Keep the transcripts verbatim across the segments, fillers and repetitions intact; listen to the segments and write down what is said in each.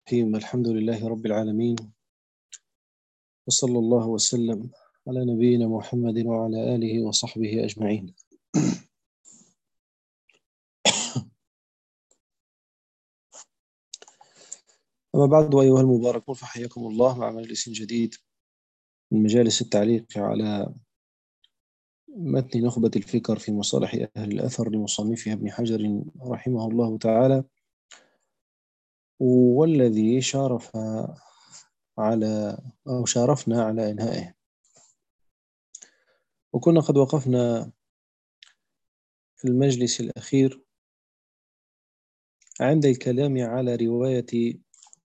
الرحيم. الحمد لله رب العالمين، وصلى الله وسلم على نبينا محمد وعلى آله وصحبه أجمعين. أما بعد، أيها المباركون، فحياكم الله مع مجلس جديد من مجالس التعليق على متن نخبة الفكر في مصالح أهل الأثر لمصنفها ابن حجر رحمه الله تعالى، والذي شارف على أو شارفنا على إنهائه. وكنا قد وقفنا في المجلس الأخير عند الكلام على رواية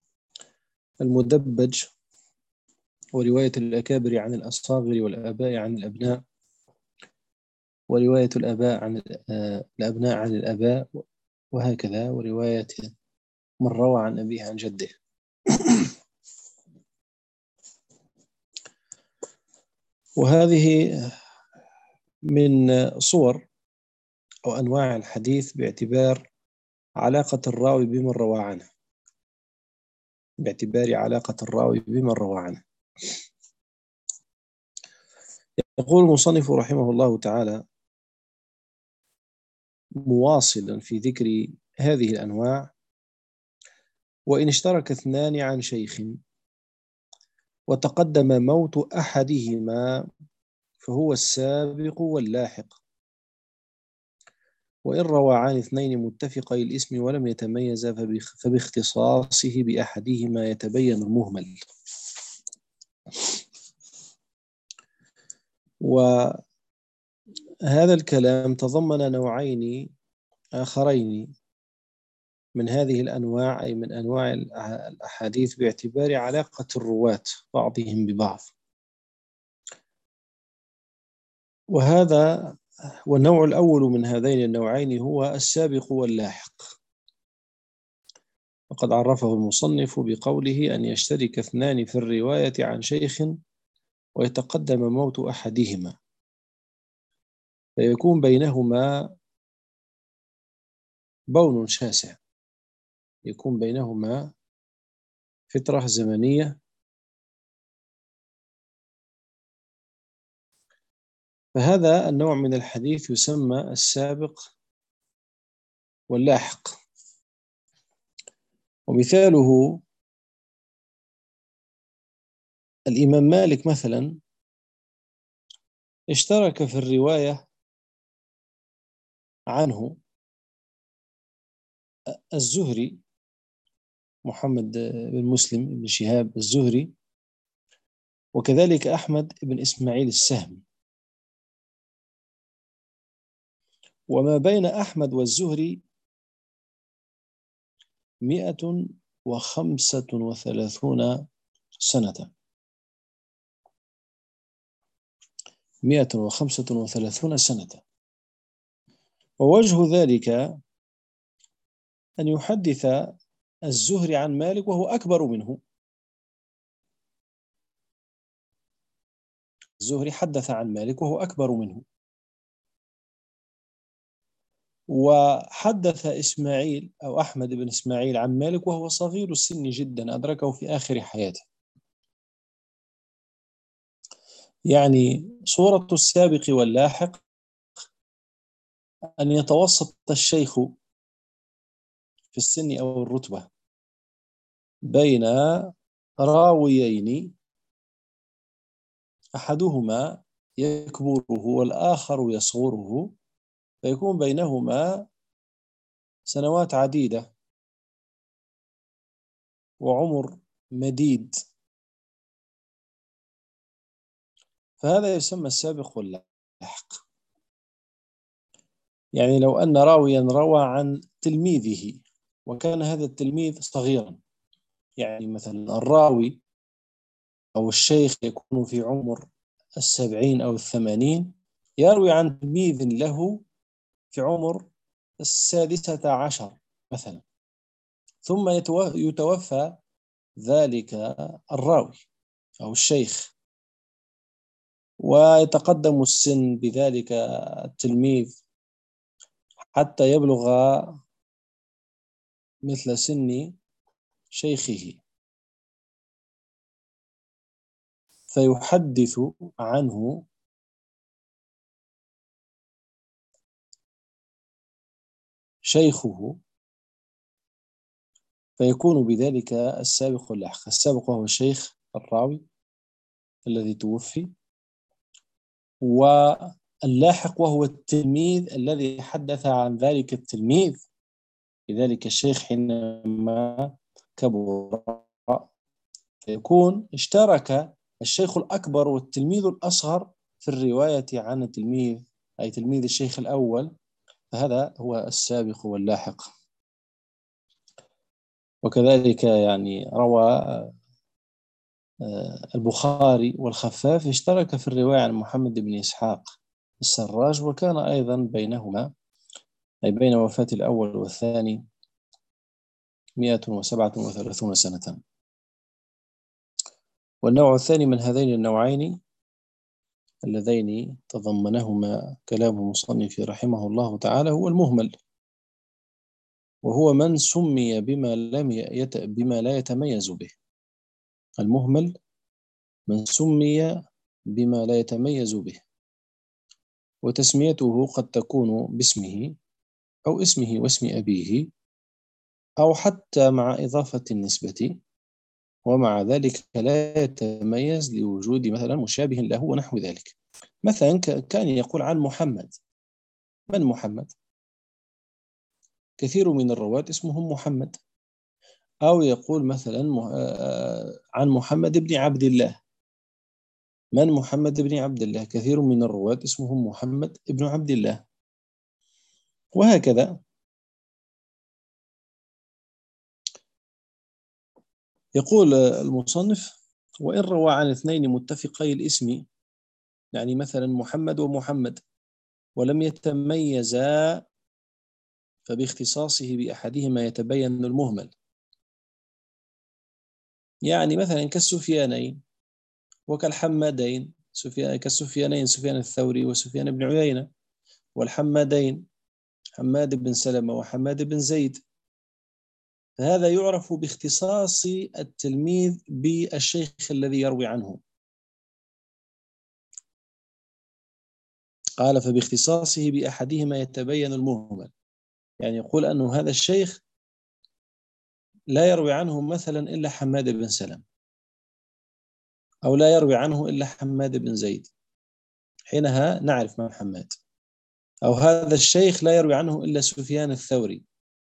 المدبج ورواية الأكابر عن الأصاغر والآباء عن الأبناء، ورواية الآباء عن الأبناء عن الآباء، وهكذا، ورواية من روى عن أبيه عن جده. وهذه من صور أو أنواع الحديث باعتبار علاقة الراوي بمن روى عنه باعتبار علاقة الراوي بمن روى عنه يقول المصنف رحمه الله تعالى مواصلا في ذكر هذه الأنواع: وإن اشترك اثنان عن شيخ وتقدم موت أحدهما فهو السابق واللاحق، وإن روى عن اثنين متفقي الاسم ولم يتميزا فباختصاصه بأحدهما يتبين المهمل. وهذا الكلام تضمن نوعين آخرين من هذه الأنواع، أي من أنواع الأحاديث باعتبار علاقة الرواة بعضهم ببعض. وهذا والنوع الأول من هذين النوعين هو السابق واللاحق، وقد عرفه المصنف بقوله: أن يشترك اثنان في الرواية عن شيخ ويتقدم موت أحدهما فيكون بينهما بون شاسع، يكون بينهما فترة زمنية، فهذا النوع من الحديث يسمى السابق واللاحق. ومثاله الإمام مالك مثلا اشترك في الرواية عنه الزهري محمد بن مسلم بن شهاب الزهري، وكذلك أحمد بن إسماعيل السهمي. وما بين أحمد والزهري مئة وخمسة وثلاثون سنة مئة وخمسة وثلاثون سنة. ووجه ذلك أن يحدث الزهري عن مالك وهو أكبر منه. الزهري حدث عن مالك وهو أكبر منه، وحدث إسماعيل أو أحمد بن إسماعيل عن مالك وهو صغير السن جدا، أدركه في آخر حياته. يعني صورة السابق واللاحق أن يتوسط الشيخ في السن أو الرتبة بين راويين، أحدهما يكبره والآخر يصغره، فيكون بينهما سنوات عديدة وعمر مديد، فهذا يسمى السابق واللاحق. يعني لو أن راويا روى عن تلميذه وكان هذا التلميذ صغيرا، يعني مثلا الراوي أو الشيخ يكون في عمر السبعين أو الثمانين، يروي عن تلميذ له في عمر السادسة عشر مثلا، ثم يتوفى ذلك الراوي أو الشيخ، ويتقدم السن بذلك التلميذ حتى يبلغ مثل سن شيخه فيحدث عنه شيخه، فيكون بذلك السابق واللاحق. السابق وهو الشيخ الراوي الذي توفي، واللاحق وهو التلميذ الذي حدث عن ذلك التلميذ لذلك الشيخ حينما كبر، فيكون اشترك الشيخ الأكبر والتلميذ الأصغر في الرواية عن التلميذ، أي تلميذ الشيخ الأول، فهذا هو السابق واللاحق. وكذلك يعني روى البخاري والخفاف اشترك في الرواية عن محمد بن إسحاق السراج، وكان أيضا بينهما أي بين وفاة الأول والثاني مئة وسبعة وثلاثون سنة. والنوع الثاني من هذين النوعين اللذين تضمنهما كلام المصنف رحمه الله تعالى هو المهمل، وهو من سمي بما لم يت... بما لا يتميز به. المهمل من سمي بما لا يتميز به، وتسميته قد تكون باسمه أو اسمه واسم أبيه، أو حتى مع إضافة النسبة، ومع ذلك لا يتميز لوجود مثلا مشابه له ونحو ذلك. مثلا كان يقول عن محمد، من محمد؟ كثير من الرواة اسمهم محمد. أو يقول مثلا عن محمد بن عبد الله، من محمد بن عبد الله؟ كثير من الرواة اسمهم محمد بن عبد الله، وهكذا. يقول المصنف: وإن روى عن اثنين متفقي الاسم، يعني مثلا محمد ومحمد، ولم يتميزا، فباختصاصه بأحدهما يتبين المهمل. يعني مثلا كالسفيانين وكالحمادين، سفيان كالسفيانين سفيان الثوري وسفيان بن عيينة، والحمادين حماد بن سلمة وحماد بن زيد، فهذا يعرف باختصاص التلميذ بالشيخ الذي يروي عنه. قال: فباختصاصه بأحدهما يتبين المهمل، يعني يقول أنه هذا الشيخ لا يروي عنه مثلا إلا حماد بن سلمة، أو لا يروي عنه إلا حماد بن زيد، حينها نعرف من حماد. أو هذا الشيخ لا يروي عنه إلا سفيان الثوري،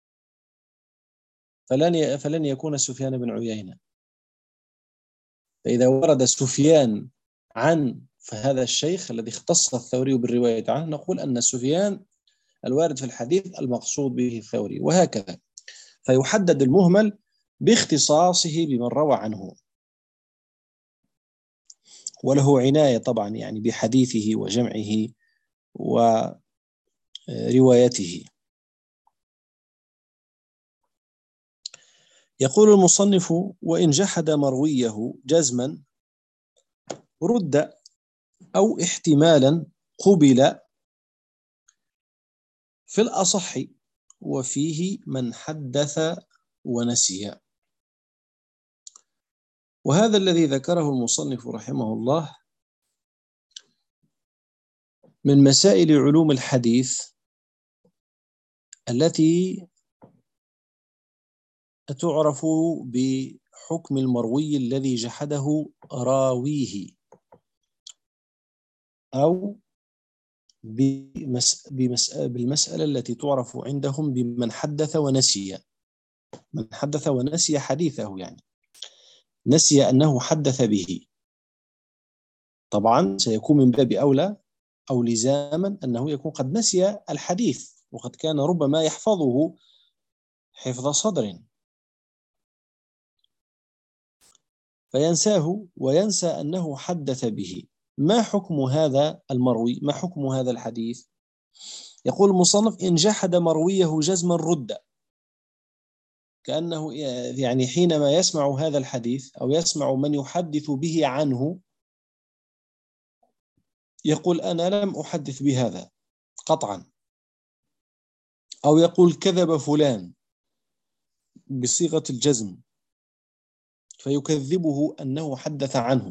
فلن فلن يكون سفيان بن عيينة. فإذا ورد سفيان عن فهذا الشيخ الذي اختص الثوري بالرواية عنه، نقول أن سفيان الوارد في الحديث المقصود به الثوري، وهكذا. فيحدد المهمل باختصاصه بمن روى عنه، وله عناية طبعا يعني بحديثه وجمعه وروايته. يقول المصنف: وإن جحد مرويه جزما رد، أو احتمالا قبل، في الأصح وفيه من حدث ونسي. وهذا الذي ذكره المصنف رحمه الله من مسائل علوم الحديث التي تعرف بحكم المروي الذي جحده راويه، أو بمس... بمس... بالمسألة التي تعرف عندهم بمن حدث ونسي. من حدث ونسي حديثه، يعني نسي أنه حدث به، طبعا سيكون من باب أولى أو لزاما أنه يكون قد نسي الحديث، وقد كان ربما يحفظه حفظ صدر، فينساه وينسى أنه حدث به. ما حكم هذا المروي؟ ما حكم هذا الحديث؟ يقول المصنف: إن جحد مرويه جزما رد، كأنه يعني حينما يسمع هذا الحديث أو يسمع من يحدث به عنه يقول: أنا لم أحدث بهذا قطعا، أو يقول: كذب فلان بصيغة الجزم، فيكذبه أنه حدث عنه.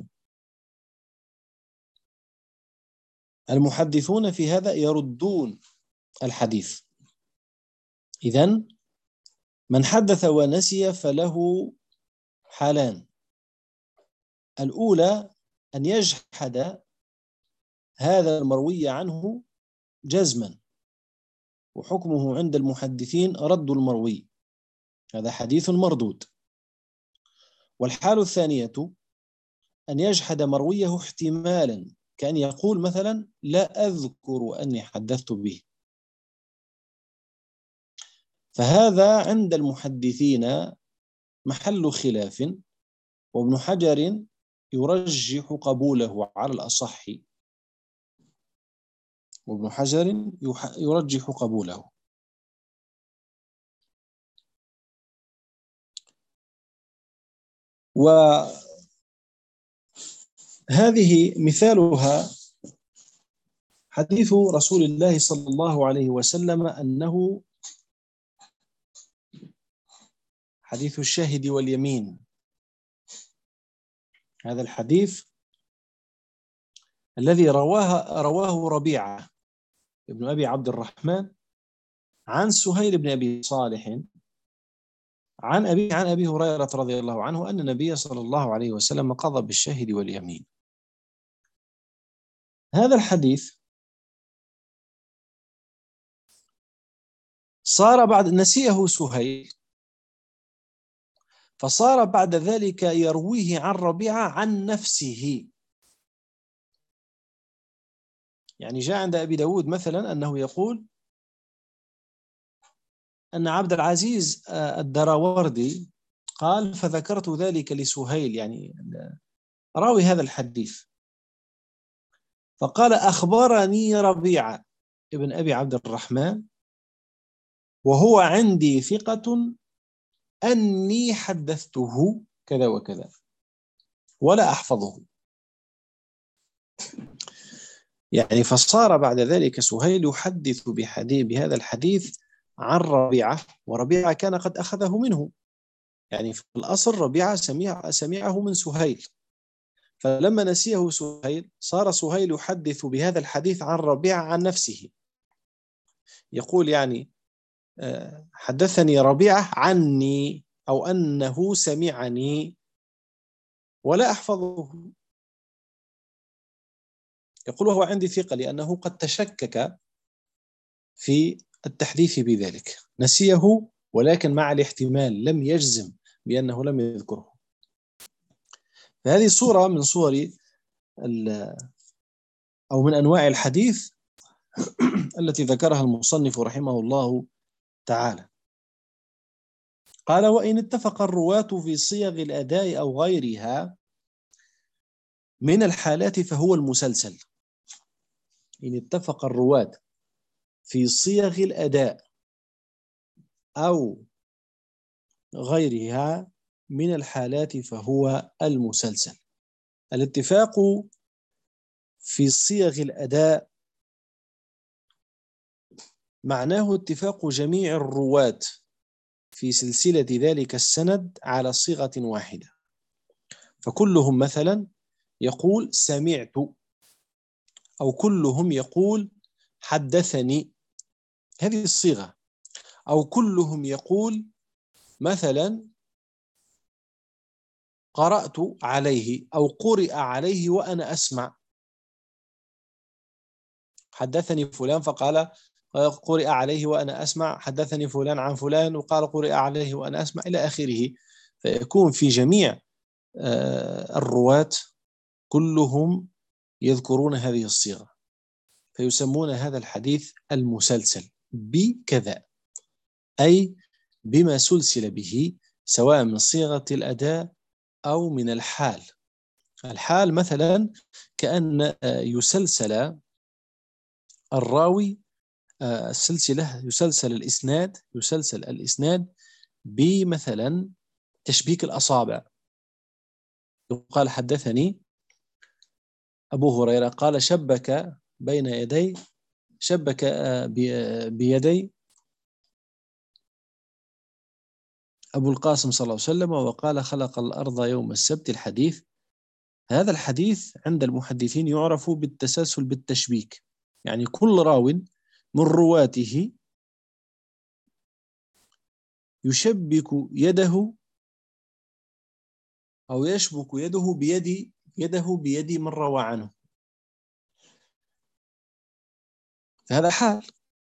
المحدثون في هذا يردون الحديث. إذن من حدث ونسي فله حالان: الأولى أن يجحد هذا المروي عنه جزما، وحكمه عند المحدثين رد المروي، هذا حديث مردود. والحالة الثانية أن يجحد مرويه احتمالا، كأن يقول مثلا لا أذكر أني حدثت به، فهذا عند المحدثين محل خلاف، وابن حجر يرجح قبوله على الأصح، وابن حجر يرجح قبوله. وهذه مثالها حديث رسول الله صلى الله عليه وسلم أنه حديث الشاهد واليمين. هذا الحديث الذي رواه رواه ربيعة ابن أبي عبد الرحمن عن سهيل بن أبي صالح عن أبي عن أبي هريرة رضي الله عنه أن النبي صلى الله عليه وسلم قضى بالشاهد واليمين. هذا الحديث صار بعد نسيه سهيل، فصار بعد ذلك يرويه عن ربيعة عن نفسه. يعني جاء عند أبي داود مثلا أنه يقول أن عبد العزيز الدراوردي قال فذكرت ذلك لسهيل، يعني راوي هذا الحديث، فقال أخبرني ربيعة ابن أبي عبد الرحمن وهو عندي ثقة أني حدثته كذا وكذا ولا أحفظه. يعني فصار بعد ذلك سهيل يحدث بحديث بهذا الحديث عن ربيعة، وربيعة كان قد أخذه منه، يعني في الأصل ربيعة سمع سمعه من سهيل، فلما نسيه سهيل صار سهيل يحدث بهذا الحديث عن ربيعة عن نفسه، يقول يعني حدثني ربيعة عني أو أنه سمعني ولا أحفظه. يقول وهو عندي ثقة لأنه قد تشكك في التحديث بذلك، نسيه ولكن مع الاحتمال، لم يجزم بأنه لم يذكره. فهذه صورة من صور أو من أنواع الحديث التي ذكرها المصنف رحمه الله تعالى. قال وإن اتفق الرواة في صيغ الأداء أو غيرها من الحالات فهو المسلسل. إن اتفق الرواة في صيغ الأداء أو غيرها من الحالات فهو المسلسل. الاتفاق في صيغ الأداء معناه اتفاق جميع الرواة في سلسلة ذلك السند على صيغة واحدة، فكلهم مثلا يقول سمعت، أو كلهم يقول حدثني، هذه الصيغة، أو كلهم يقول مثلا قرأت عليه أو قرئ عليه وأنا أسمع. حدثني فلان فقال قرئ عليه وأنا أسمع، حدثني فلان عن فلان وقال قرئ عليه وأنا أسمع، إلى آخره. فيكون في جميع الرواة كلهم يذكرون هذه الصيغة، فيسمون هذا الحديث المسلسل بكذا، أي بما سلسل به، سواء من صيغة الأداء أو من الحال. الحال مثلا كأن يسلسل الراوي السلسلة، يسلسل الإسناد يسلسل الإسناد بمثلا تشبيك الأصابع. يقال حدثني أبو هريرة قال شبك بين يدي شبك بيدي أبو القاسم صلى الله عليه وسلم وقال خلق الأرض يوم السبت الحديث. هذا الحديث عند المحدثين يعرف بالتسلسل بالتشبيك، يعني كل راو من رواته يشبك يده أو يشبك يده بيد يده بيد من روى عنه. فهذا حال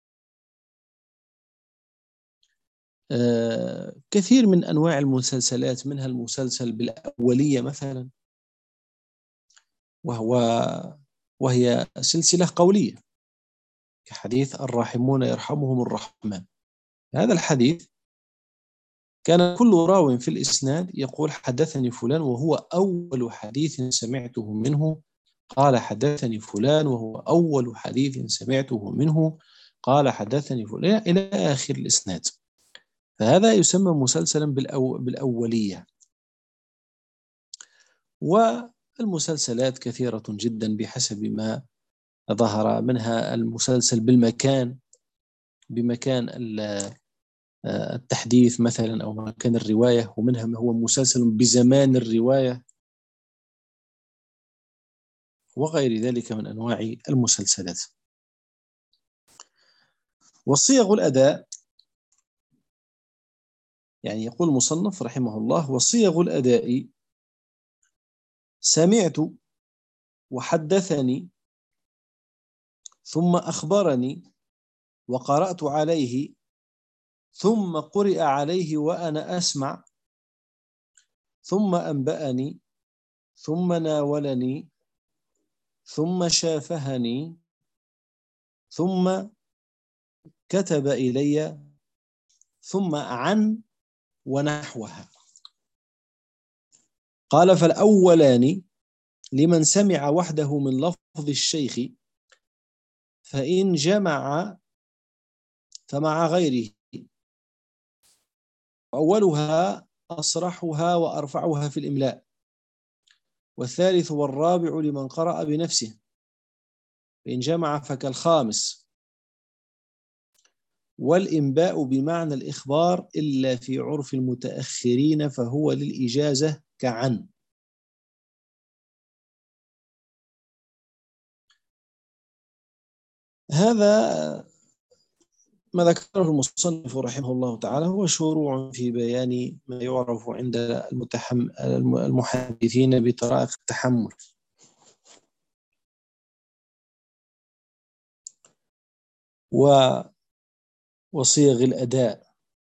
آه كثير من أنواع المسلسلات، منها المسلسل بالأولية مثلا، وهو وهي سلسلة قولية كحديث الراحمون يرحمهم الرحمن. هذا الحديث كان كل راو في الإسناد يقول حدثني فلان وهو أول حديث سمعته منه، قال حدثني فلان وهو أول حديث سمعته منه، قال حدثني فلان، إلى آخر الإسناد. فهذا يسمى مسلسلا بالأو بالأولية. والمسلسلات كثيرة جدا بحسب ما ظهر، منها المسلسل بالمكان، بمكان التحديث مثلا أو مكان الرواية، ومنها ما هو مسلسل بزمان الرواية، وغير ذلك من أنواع المسلسلات. وصيغ الأداء، يعني يقول المصنف رحمه الله: وصيغ الأداء سمعت وحدثني ثم أخبرني وقرأت عليه ثم قرئ عليه وأنا أسمع ثم أنبأني ثم ناولني ثم شافهني ثم كتب إلي ثم عن ونحوها. قال: فالأولان لمن سمع وحده من لفظ الشيخ، فإن جمع فمع غيره، أولها أصرحها وأرفعها في الإملاء، والثالث والرابع لمن قرأ بنفسه، فإن جمع فكالخامس، والإنباء بمعنى الإخبار إلا في عرف المتأخرين فهو للإجازة كعن. هذا ما ذكره المصنف رحمه الله تعالى هو شروع في بيان ما يعرف عند المتحم... المحدثين بطرائق التحمل. و... وصيغ الأداء.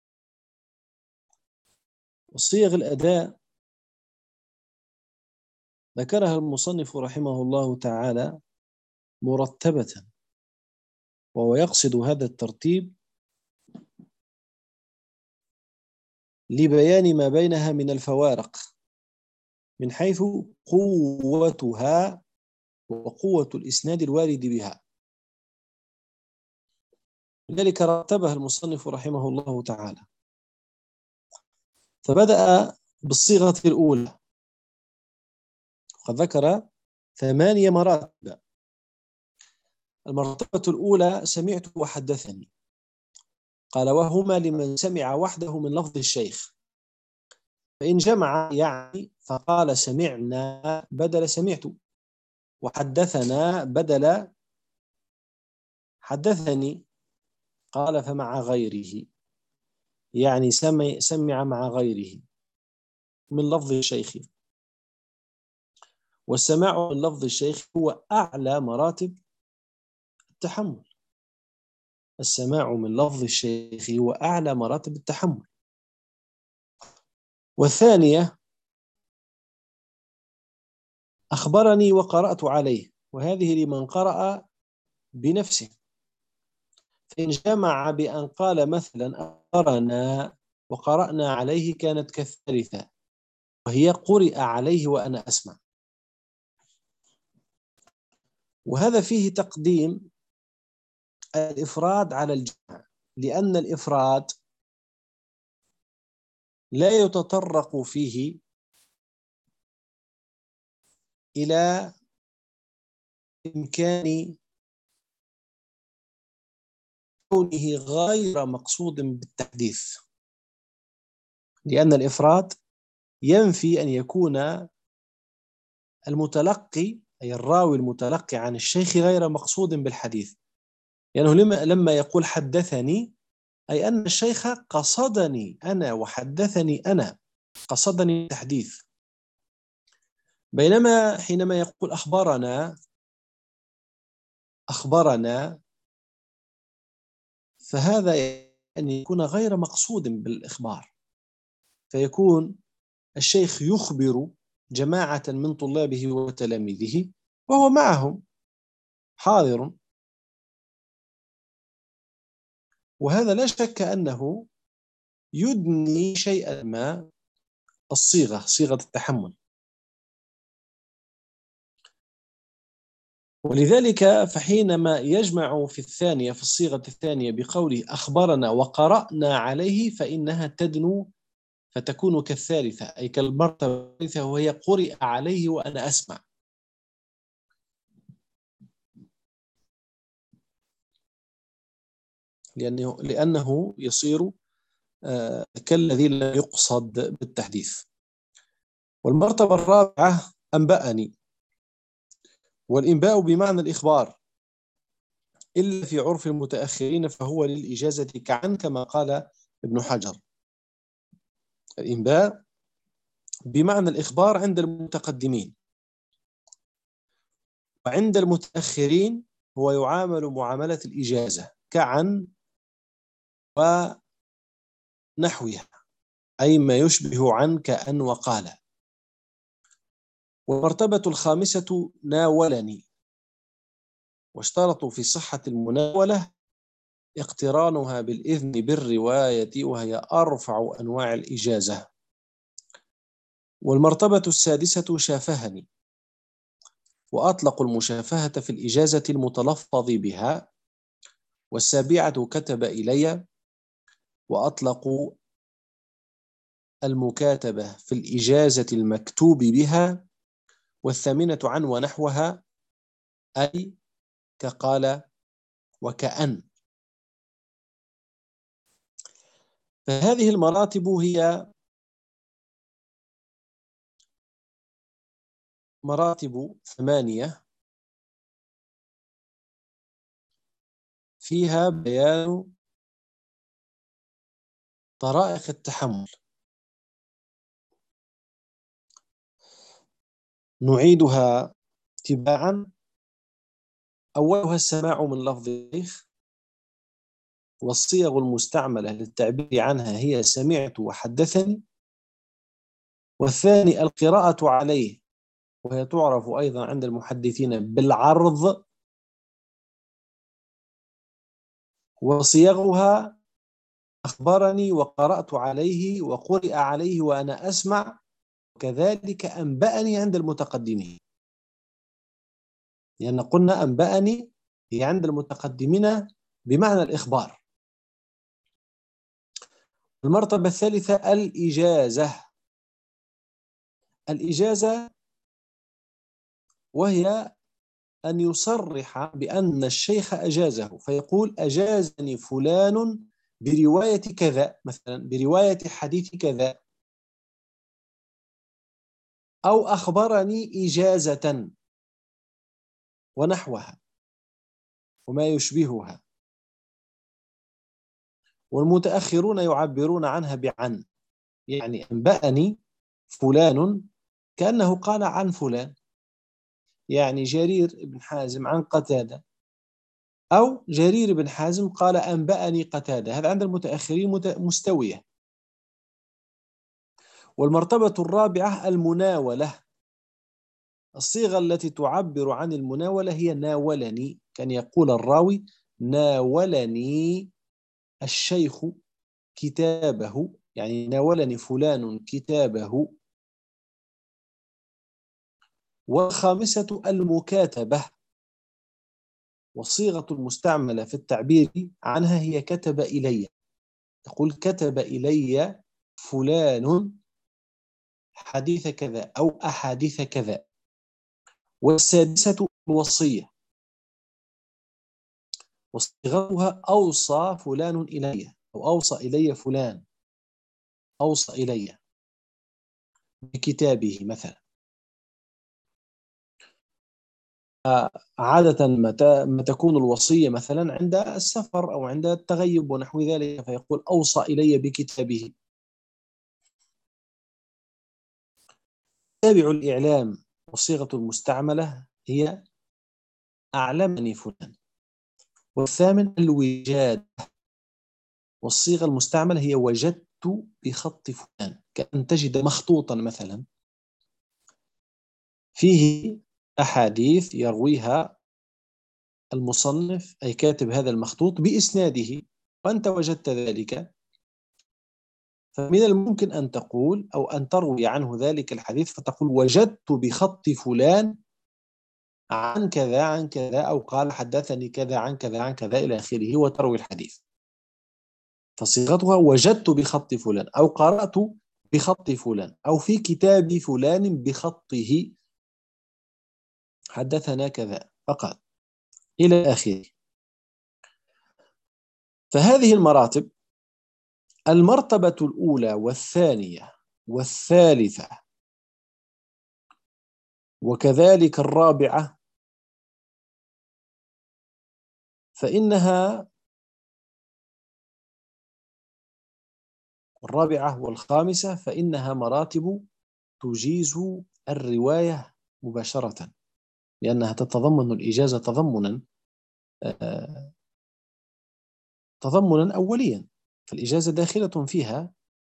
وصيغ الأداء ذكرها المصنف رحمه الله تعالى مرتبة، وهو يقصد هذا الترتيب لبيان ما بينها من الفوارق من حيث قوتها وقوة الإسناد الوارد بها. لذلك رتبها المصنف رحمه الله تعالى، فبدأ بالصيغة الأولى، وقد ذكر ثمانية مراتب. المرتبة الأولى سمعت وحدثني، قال: وهما لمن سمع وحده من لفظ الشيخ، فإن جمع يعني فقال سمعنا بدل سمعت، وحدثنا بدل حدثني، قال فمع غيره، يعني سمع, سمع مع غيره من لفظ الشيخ. والسماع من لفظ الشيخ هو أعلى مراتب التحمل. السماع من لفظ الشيخ هو أعلى مراتب التحمل. والثانية أخبرني وقرأت عليه، وهذه لمن قرأ بنفسه، فإن جمع بأن قال مثلا أخبرنا وقرأنا عليه كانت كالثالثة، وهي قرئ عليه وأنا أسمع. وهذا فيه تقديم الإفراد على الجمع، لأن الإفراد لا يتطرق فيه إلى إمكان كونه غير مقصود بالتحديث. لأن الإفراد ينفي أن يكون المتلقي أي الراوي المتلقي عن الشيخ غير مقصود بالحديث، لأنه لما لما يقول حدثني أي أن الشيخ قصدني أنا وحدثني أنا، قصدني التحديث. بينما حينما يقول أخبرنا أخبرنا فهذا أن يكون غير مقصود بالإخبار، فيكون الشيخ يخبر جماعة من طلابه وتلاميذه وهو معهم حاضر، وهذا لا شك أنه يدني شيئا ما الصيغة، صيغة التحمل. ولذلك فحينما يجمع في الثانية في الصيغة الثانية بقوله أخبرنا وقرأنا عليه فإنها تدنو فتكون كالثالثة أي كالمرتبة الثالثة، وهي قرئ عليه وأنا أسمع. لأنه, لأنه يصير آه كالذي لا يقصد بالتحديث. والمرتبة الرابعة أنبأني، والإنباء بمعنى الإخبار إلا في عرف المتأخرين فهو للإجازة كعن كما قال ابن حجر. الإنباء بمعنى الإخبار عند المتقدمين، وعند المتأخرين هو يعامل معاملة الإجازة كعن ونحوها، أي ما يشبه عن كأن وقال. والمرتبة الخامسة ناولني، واشترطوا في صحة المناولة اقترانها بالإذن بالرواية وهي أرفع أنواع الإجازة. والمرتبة السادسة شافهني، وأطلقوا المشافهة في الإجازة المتلفظ بها. والسابعة كتب إلي، وأطلقوا المكاتبة في الإجازة المكتوب بها. والثامنة عن ونحوها أي كقال وكأن. فهذه المراتب هي مراتب ثمانية فيها بيان طرائق التحمل. نعيدها تباعا. أولها السماع من لفظ الشيخ، والصيغ المستعملة للتعبير عنها هي سمعت وحدثني. والثاني القراءة عليه، وهي تعرف أيضا عند المحدثين بالعرض. وصيغها أخبرني وقرأت عليه وقرئ عليه وأنا أسمع، كذلك أنبأني عند المتقدمين، لأن قلنا أنبأني هي عند المتقدمين بمعنى الإخبار. المرتبة الثالثة الإجازة. الإجازة وهي أن يصرح بأن الشيخ أجازه، فيقول أجازني فلان برواية كذا، مثلا برواية حديث كذا، أو أخبرني إجازة ونحوها وما يشبهها. والمتأخرون يعبرون عنها بعن، يعني أنبأني فلان كأنه قال عن فلان، يعني جرير بن حازم عن قتادة، أو جرير بن حازم قال أنبأني قتادة. هذا عند المتأخرين مستوية. والمرتبة الرابعة المناولة. الصيغة التي تعبر عن المناولة هي ناولني، كان يقول الراوي ناولني الشيخ كتابه، يعني ناولني فلان كتابه. والخامسة المكاتبة، والصيغة المستعملة في التعبير عنها هي كتب إلي، تقول كتب إلي فلان حديث كذا أو أحاديث كذا. والسادسة الوصية، وصيغتها أوصى فلان إلي أو أوصى إلي فلان. أوصى إلي بكتابه مثلا. عادة ما تكون الوصية مثلا عند السفر أو عند التغيب ونحو ذلك، فيقول أوصى إلي بكتابه. تابع الإعلام والصيغة المستعملة هي أعلمني فلان. والثامن الوجاد، والصيغة المستعملة هي وجدت بخط فلان، كأن تجد مخطوطا مثلا فيه أحاديث يرويها المصنف أي كاتب هذا المخطوط بإسناده، وأنت وجدت ذلك، فمن الممكن أن تقول أو أن تروي عنه ذلك الحديث فتقول وجدت بخط فلان عن كذا عن كذا، أو قال حدثني كذا عن كذا عن كذا إلى آخره، وتروي الحديث. فصيغتها وجدت بخط فلان، أو قرأت بخط فلان، أو في كتاب فلان بخطه حدثنا كذا فقط إلى آخره. فهذه المراتب، المرتبة الأولى والثانية والثالثة وكذلك الرابعة، فإنها الرابعة والخامسة فإنها مراتب تجيز الرواية مباشرة، لأنها تتضمن الإجازة تضمنا تضمنا أوليا، فالإجازة داخلة فيها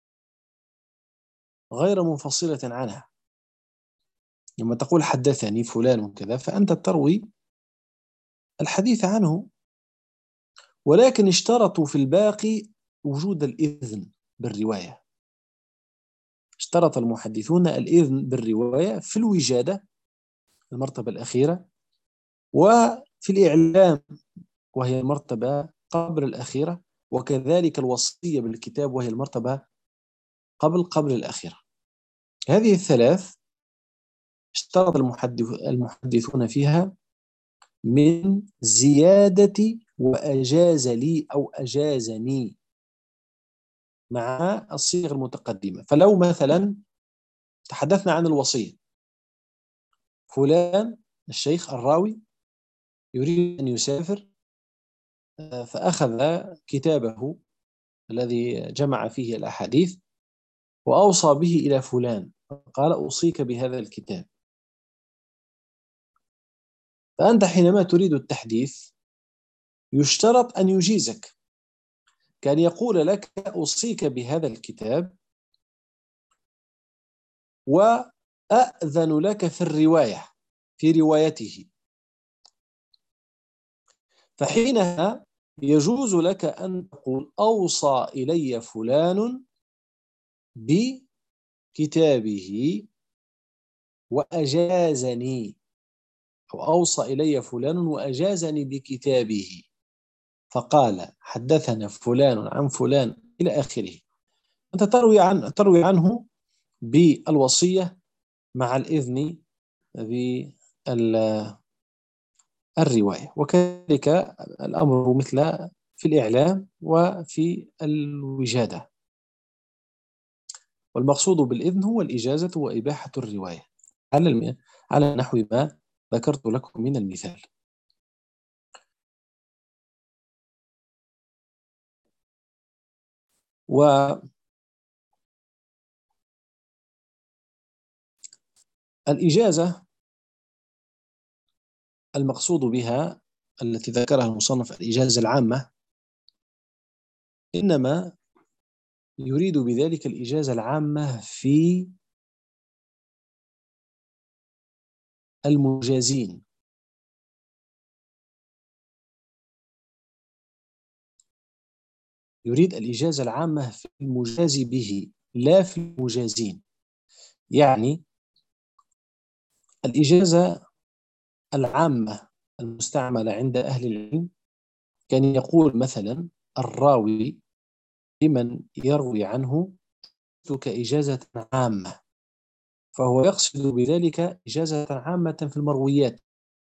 غير منفصلة عنها. لما تقول حدثني فلان كذا فأنت تروي الحديث عنه، ولكن اشترطوا في الباقي وجود الإذن بالرواية. اشترط المحدثون الإذن بالرواية في الوجادة المرتبة الأخيرة، وفي الإعلام وهي المرتبة قبل الأخيرة، وكذلك الوصية بالكتاب وهي المرتبة قبل قبل الأخيرة. هذه الثلاث اشترط المحدث المحدثون فيها من زيادة وأجاز لي أو أجازني مع الصيغ المتقدمة. فلو مثلا تحدثنا عن الوصية، فلان الشيخ الراوي يريد أن يسافر، فأخذ كتابه الذي جمع فيه الأحاديث وأوصى به إلى فلان، قال أوصيك بهذا الكتاب. فأنت حينما تريد التحديث يشترط أن يجيزك، كان يقول لك أوصيك بهذا الكتاب وأأذن لك في الرواية في روايته، فحينها يجوز لك أن تقول أوصى إلي فلان بكتابه وأجازني، أو أوصى إلي فلان وأجازني بكتابه، فقال حدثنا فلان عن فلان إلى آخره. أنت تروي عن تروي عنه بالوصية مع الإذن بالرواية، وكذلك الأمر مثل في الإعلام وفي الوجادة. والمقصود بالإذن هو الإجازة وإباحة الرواية على على نحو ما ذكرت لكم من المثال. والإجازة المقصود بها التي ذكرها المصنف الإجازة العامة، إنما يريد بذلك الإجازة العامة في المجازين، يريد الإجازة العامة في المجاز به لا في المجازين. يعني الإجازة العامة المستعملة عند أهل العلم كان يقول مثلا الراوي لمن يروي عنه كإجازة عامة، فهو يقصد بذلك إجازة عامة في المرويات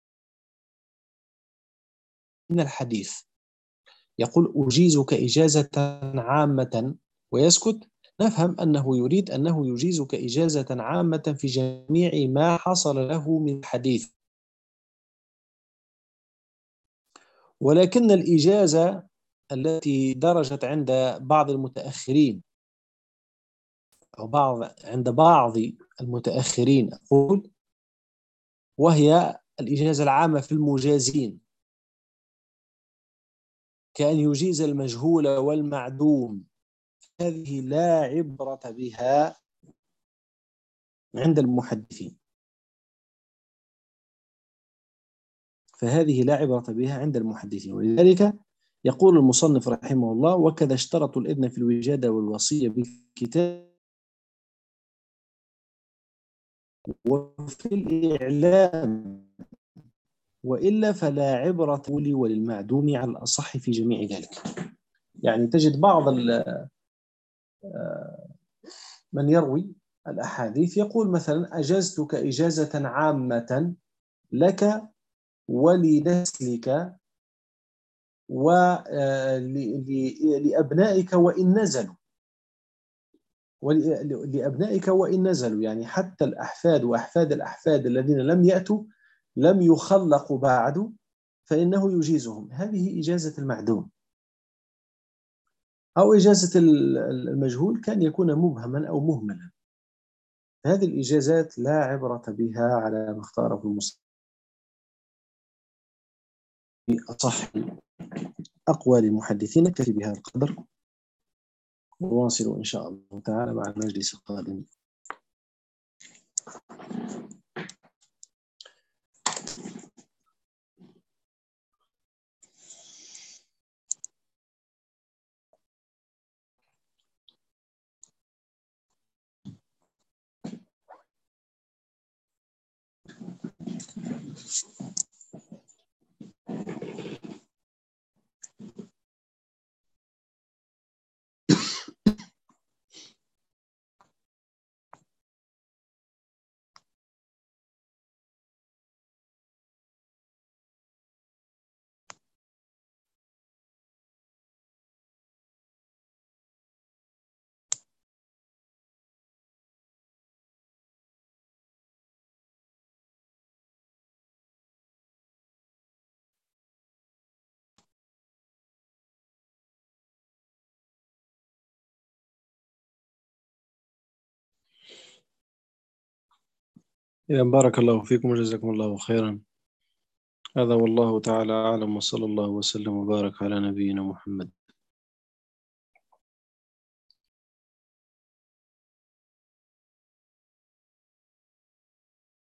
من الحديث، يقول أجيزك إجازة عامة ويسكت، نفهم أنه يريد أنه يجيزك إجازة عامة في جميع ما حصل له من حديث، ولكن الإجازة التي درجت عند بعض المتأخرين أو بعض عند بعض المتأخرين أقول، وهي الإجازة العامة في المجازين، كأن يجيز المجهول والمعدوم، هذه لا عبرة بها عند المحدثين، فهذه لا عبرة بها عند المحدثين. ولذلك يقول المصنف رحمه الله: وكذا اشترطوا الإذن في الوجادة والوصية بالكتاب وفي الإعلام، وإلا فلا عبرة لي وللمعدوم على الأصح في جميع ذلك. يعني تجد بعض من يروي الأحاديث يقول مثلا: أجزتك إجازة عامة لك ولنسلك ولأبنائك وإن نزلوا، ولأبنائك وإن نزلوا، يعني حتى الأحفاد وأحفاد الأحفاد الذين لم يأتوا لم يخلقوا بعد فإنه يجيزهم. هذه إجازة المعدوم. أو إجازة المجهول كان يكون مبهما أو مهملا. هذه الإجازات لا عبرة بها على ما اختاره المصنف أصح أقوال المحدثين. نكتفي بهذا القدر ونواصل إن شاء الله تعالى مع المجلس القادم. إذا بارك الله فيكم وجزاكم الله خيرا. هذا والله تعالى أعلم، وصلى الله وسلم وبارك على نبينا محمد.